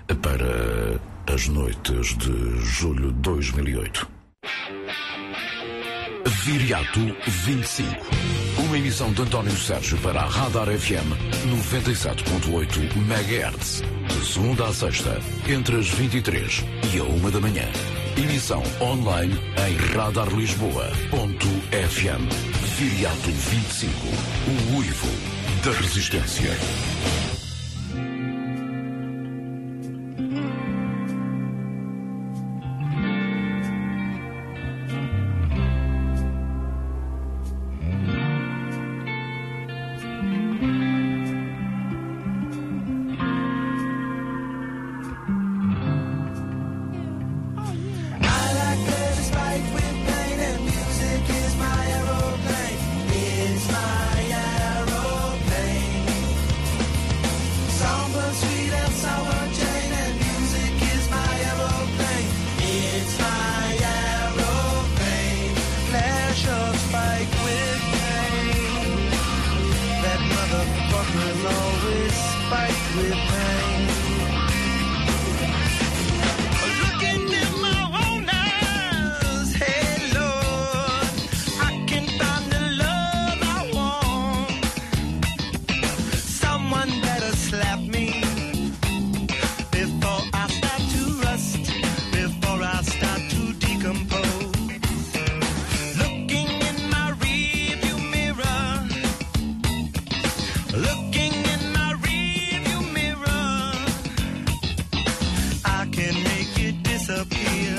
Speaker 1: para as noites de julho de dois mil e oito. Viriato vinte e cinco. Uma emissão de António Sérgio para a Radar F M noventa e sete ponto oito megahertz. De segunda a sexta, entre as vinte e três e a uma da manhã. Emissão online em radar lisboa ponto f m. Viriato vinte e cinco. O uivo da resistência.
Speaker 6: With pain and music is always spiked with pain. Looking in my own eyes, hey Lord, I can find the love I want. Someone better slap me before I start to rust, before I start to decompose. Looking in my rearview mirror, looking in my rearview mirror, I can make it disappear.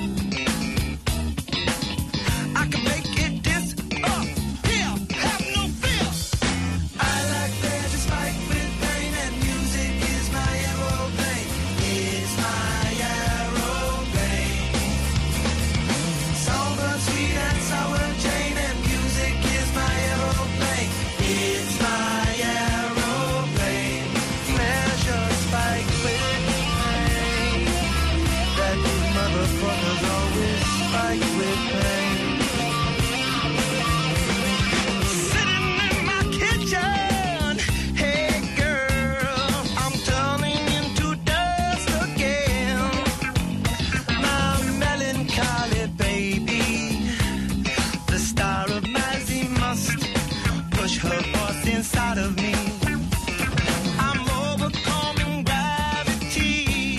Speaker 6: I can make it disappear. Have no fear. I like pleasure spiked with pain, and music is my aeroplane. It's my aeroplane. Sober, sweet and sour Jane, and music is my aeroplane. It's my aeroplane. Pleasure spiked with pain. That motherfucker's always spiked with pain. Sitting in my kitchen, hey girl, I'm turning into dust again. My melancholy baby, the star of Mazzy must push her voice inside of me. I'm overcoming gravity.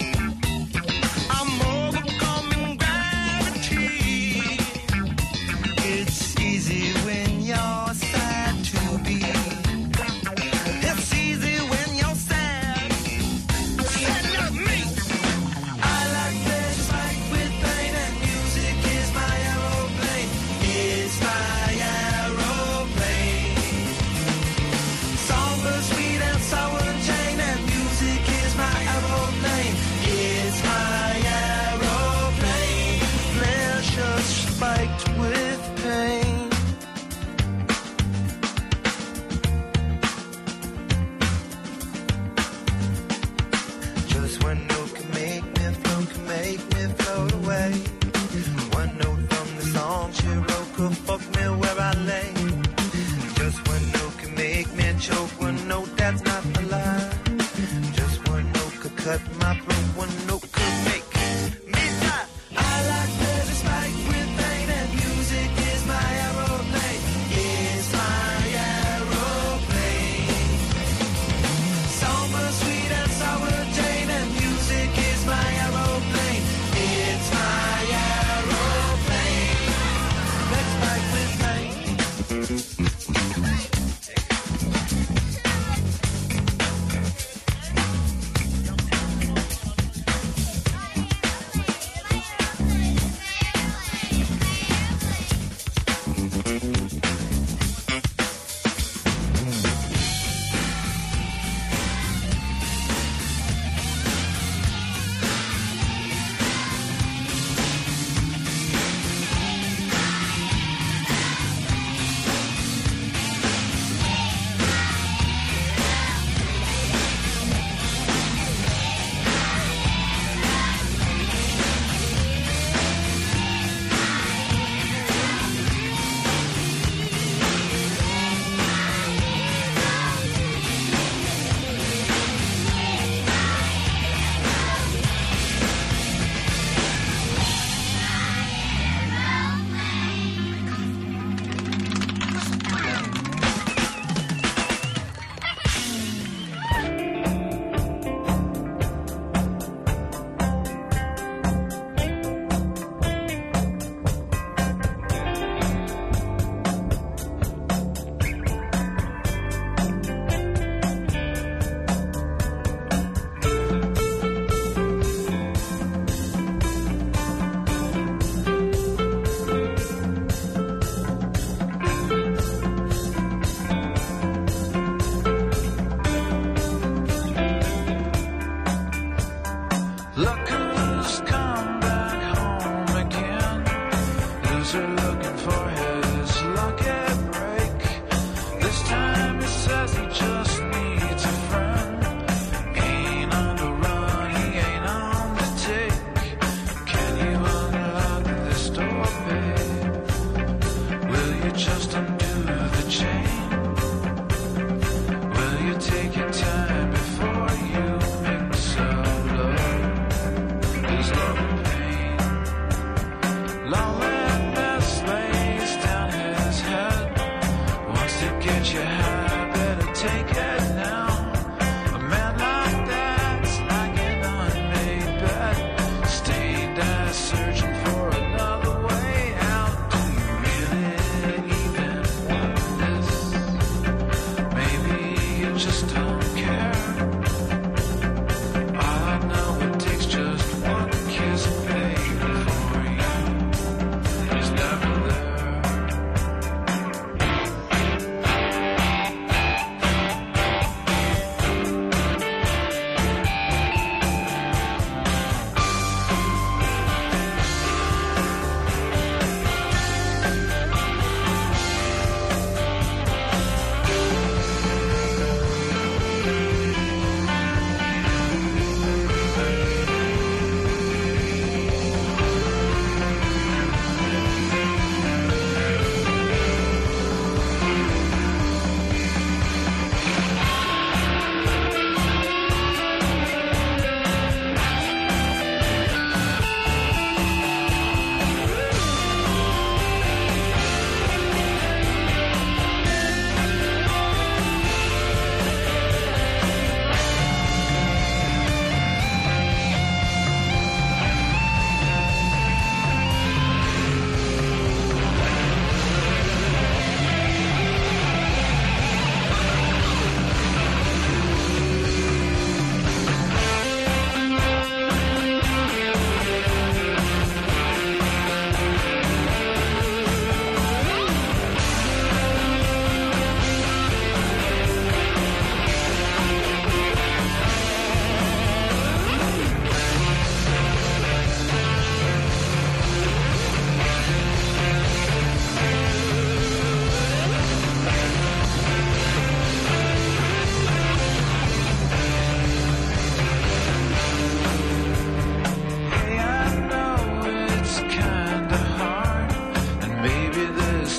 Speaker 6: I'm overcoming gravity. It's easy when you're sad to be. It's easy when you're sad. Sad not me. I like pleasure spiked with pain, and music is my aeroplane. It's my aeroplane. Somber, sweet and sour Jane, and music is my aeroplane. It's my aeroplane. Pleasure spiked with pain. Just one note can make me float, can make me float away. One note from the song she wrote could fuck me where I lay. Just one note can make me choke, one note that's not a lie. Just one note could cut my throat, one note could make me die. I like pleasure spiked with pain, and music is my aeroplane. It's my aeroplane. Somber, sweet and sour Jane, and music is my aeroplane. It's my aeroplane. Let's spike with pain.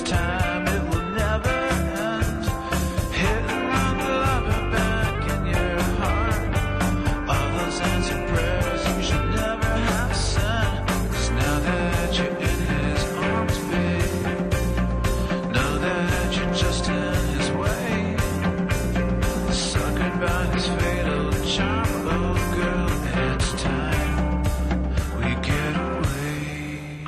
Speaker 6: this time it will never end. Hitting on the lover back in your heart. All those answered prayers you should never have sent. 'Cause now that you're in his arms, babe, now that you're just in his way, suckered by his fatal charm, oh girl, it's time we get away.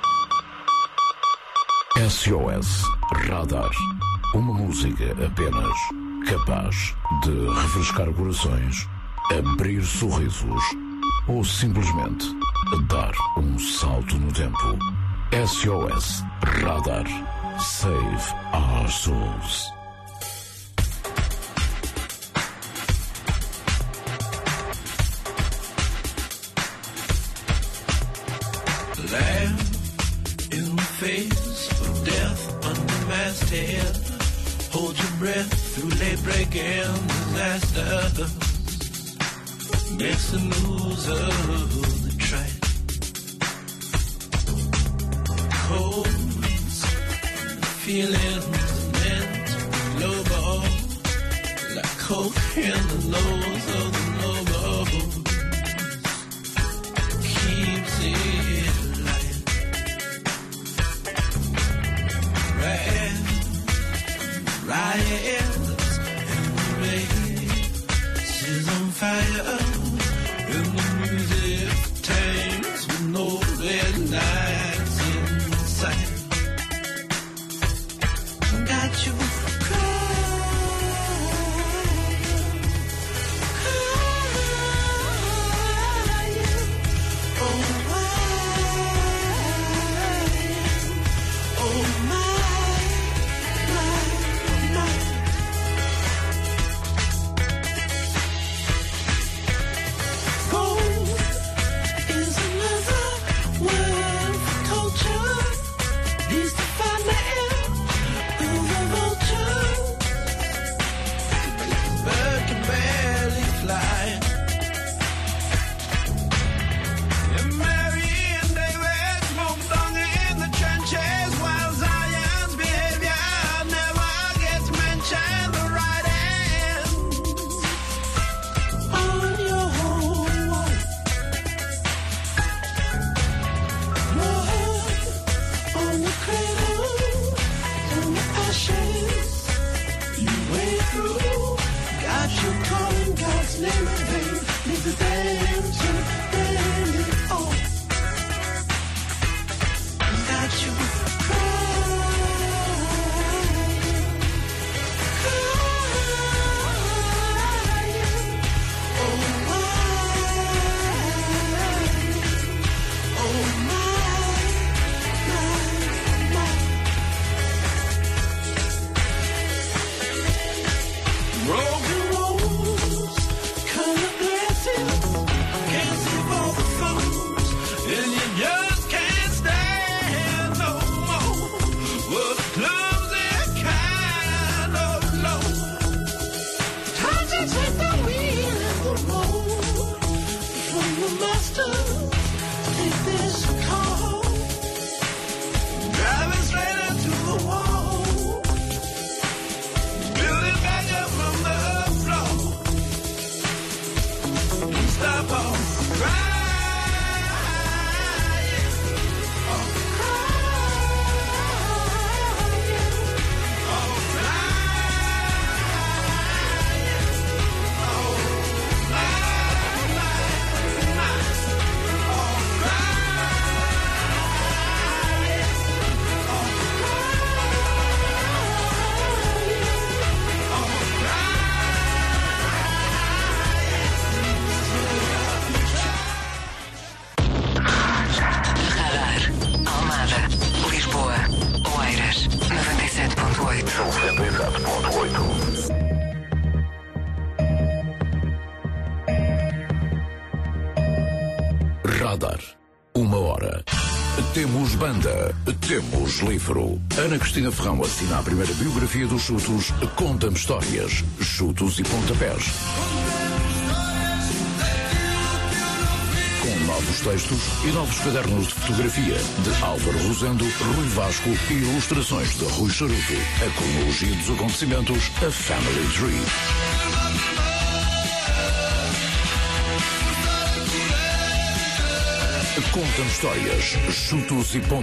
Speaker 1: S O S Radar. Uma música apenas capaz de refrescar corações, abrir sorrisos ou simplesmente dar um salto no tempo. S O S Radar. Save our souls.
Speaker 6: Lamb in the face of death under masthead. Hold your breath through late breaking disaster. Makes the news of the track. Codes, feelings meant to low ball. Like coke in the nose of the noble. Keeps it light. Red riots and the race is on fire. And the music tanks with no red lights in sight. Got you
Speaker 1: Radar. Uma hora. Temos banda. Temos livro. Ana Cristina Ferrão assina a primeira biografia dos Chutos. Conta-me histórias. Chutos e pontapés. Com Novos textos e novos cadernos de fotografia de Álvaro Rosendo, Rui Vasco e ilustrações de Rui Charuto. A cronologia dos acontecimentos, a Family Tree. Conta-me histórias, chutos e pontos.